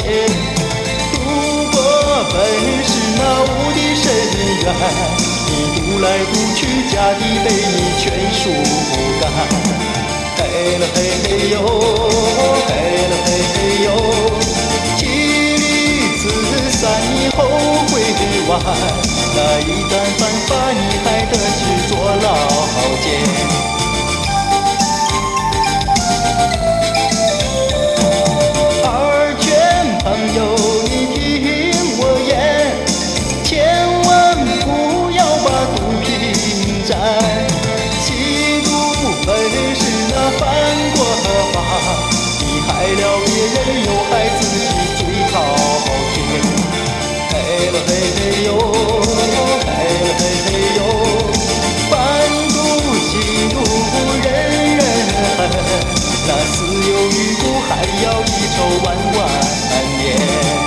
险。如果本是那无底深渊，你独来独去，家底被你全数干。嘿了嘿嘿哟，嘿了嘿嘿哟，妻离子散你后悔晚，那一旦犯法你还得去坐牢监。二劝朋友你听我言，千万不要把毒品沾。吸毒本是那犯过法，你害了别人又害自己最讨厌。嘿了嘿嘿哟，嘿了嘿嘿哟，贩毒吸毒人人恨，那死有余辜还要一筹万年。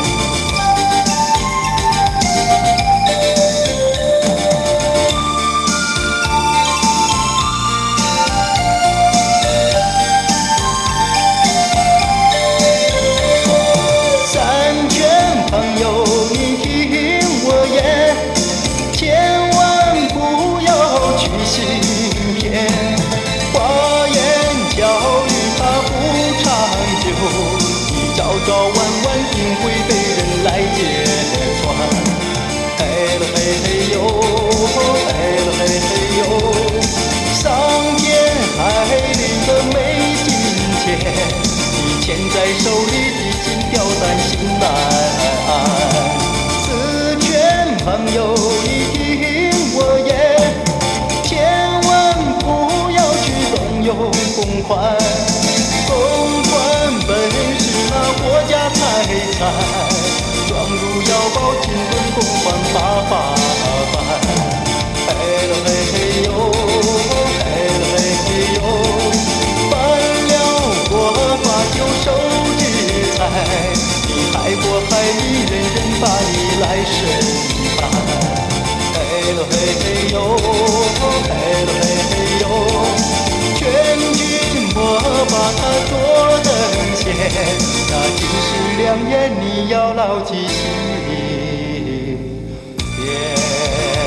三劝朋友你听我言，千万不要去行骗。花言巧语它不长久，你朝朝晚晚定会被人来揭穿。嘿了嘿嘿哟，嘿了嘿嘿哟，伤天害理的没金钱，你牵在手里的金掉担心难安。四劝朋友你听我言，千万不要去动用公款，公款本是那国家财产，装入腰包金盾公款把法办。嘿了嘿嘿哟，嘿了嘿嘿哟，犯了国法就受制裁，你害国害民，人人把你来审判。嘿了嘿嘿哟，嘿了嘿嘿哟，劝君莫把它做人先，那金石良言你要牢记心间。